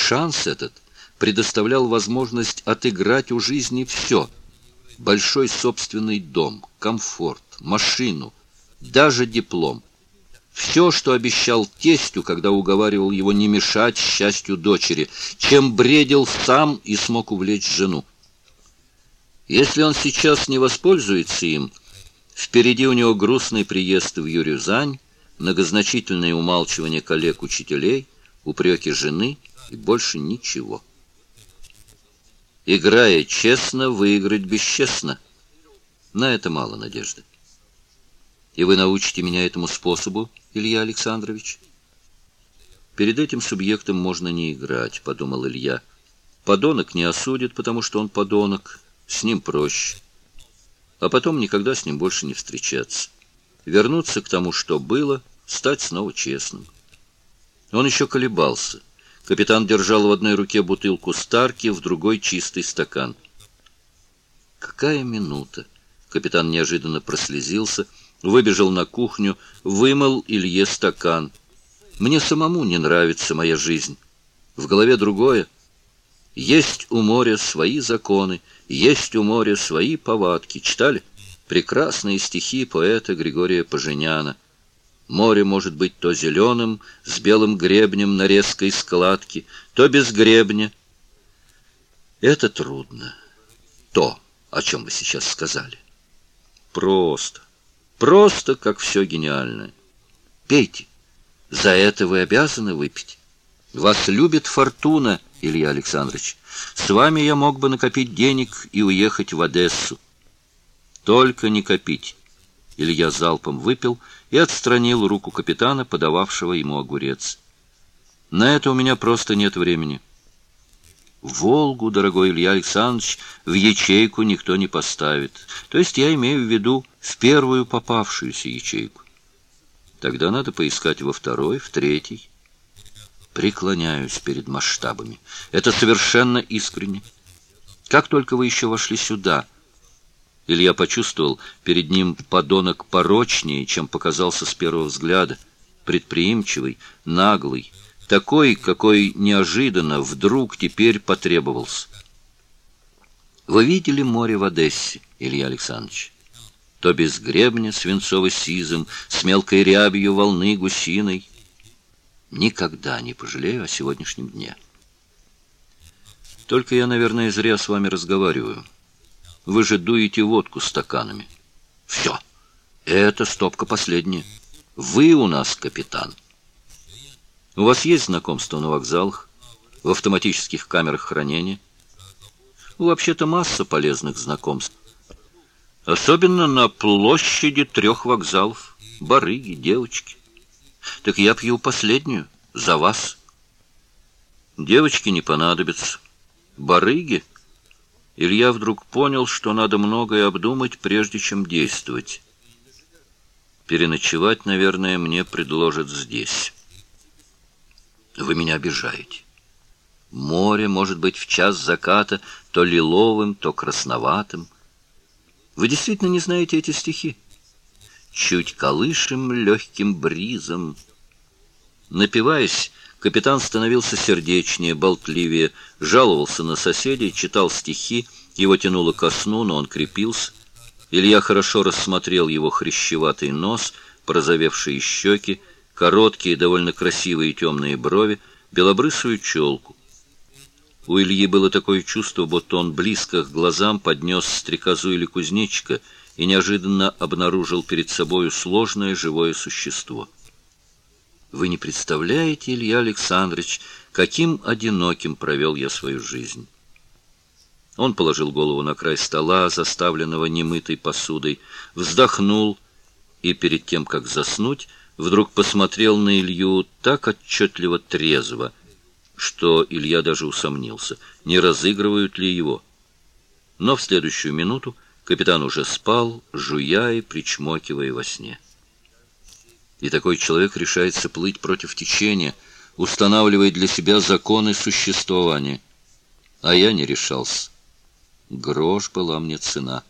Шанс этот предоставлял возможность отыграть у жизни все: большой собственный дом, комфорт, машину, даже диплом. Все, что обещал тестю, когда уговаривал его не мешать счастью дочери, чем бредил сам и смог увлечь жену. Если он сейчас не воспользуется им, впереди у него грустный приезд в Юрюзань, многозначительное умалчивание коллег-учителей, упреки жены и больше ничего. Играя честно, выиграть бесчестно. На это мало надежды. И вы научите меня этому способу, Илья Александрович? Перед этим субъектом можно не играть, подумал Илья. Подонок не осудит, потому что он подонок, с ним проще. А потом никогда с ним больше не встречаться. Вернуться к тому, что было, стать снова честным. Он еще колебался. Капитан держал в одной руке бутылку старки, в другой чистый стакан. Какая минута! Капитан неожиданно прослезился, выбежал на кухню, вымыл Илье стакан. Мне самому не нравится моя жизнь. В голове другое. Есть у моря свои законы, есть у моря свои повадки. Читали? Прекрасные стихи поэта Григория Поженяна. Море может быть то зеленым, с белым гребнем на резкой складке, то без гребня. Это трудно. То, о чем вы сейчас сказали. Просто. Просто, как все гениальное. Пейте. За это вы обязаны выпить. Вас любит фортуна, Илья Александрович. С вами я мог бы накопить денег и уехать в Одессу. Только не копить. Илья залпом выпил и отстранил руку капитана, подававшего ему огурец. На это у меня просто нет времени. Волгу, дорогой Илья Александрович, в ячейку никто не поставит. То есть я имею в виду в первую попавшуюся ячейку. Тогда надо поискать во второй, в третьей. Преклоняюсь перед масштабами. Это совершенно искренне. Как только вы еще вошли сюда, Илья почувствовал перед ним подонок порочнее, чем показался с первого взгляда, предприимчивый, наглый, такой, какой неожиданно вдруг теперь потребовался. Вы видели море в Одессе, Илья Александрович? То без гребня свинцово-сизым, с мелкой рябью волны гусиной. Никогда не пожалею о сегодняшнем дне. Только я, наверное, зря с вами разговариваю. Вы же дуете водку стаканами. Все. Это стопка последняя. Вы у нас капитан. У вас есть знакомство на вокзалах, в автоматических камерах хранения? Вообще-то масса полезных знакомств. Особенно на площади 3 вокзалов. Барыги, девочки. Так я пью последнюю. За вас. Девочки не понадобятся. Барыги? Илья вдруг понял, что надо многое обдумать, прежде чем действовать. Переночевать, наверное, мне предложат здесь. Вы меня обижаете. Море может быть в час заката то лиловым, то красноватым. Вы действительно не знаете эти стихи? Чуть колышем легким бризом. Напиваясь, капитан становился сердечнее, болтливее, жаловался на соседей, читал стихи, его тянуло ко сну, но он крепился. Илья хорошо рассмотрел его хрящеватый нос, порозовевшие щеки, короткие, довольно красивые темные брови, белобрысую челку. У Ильи было такое чувство, будто он близко к глазам поднес стрекозу или кузнечика и неожиданно обнаружил перед собою сложное живое существо. Вы не представляете, Илья Александрович, каким одиноким провел я свою жизнь. Он положил голову на край стола, заставленного немытой посудой, вздохнул и перед тем, как заснуть, вдруг посмотрел на Илью так отчетливо трезво, что Илья даже усомнился, не разыгрывают ли его. Но в следующую минуту капитан уже спал, жуя и причмокивая во сне. И такой человек решается плыть против течения, устанавливая для себя законы существования. А я не решался. Грош была мне цена.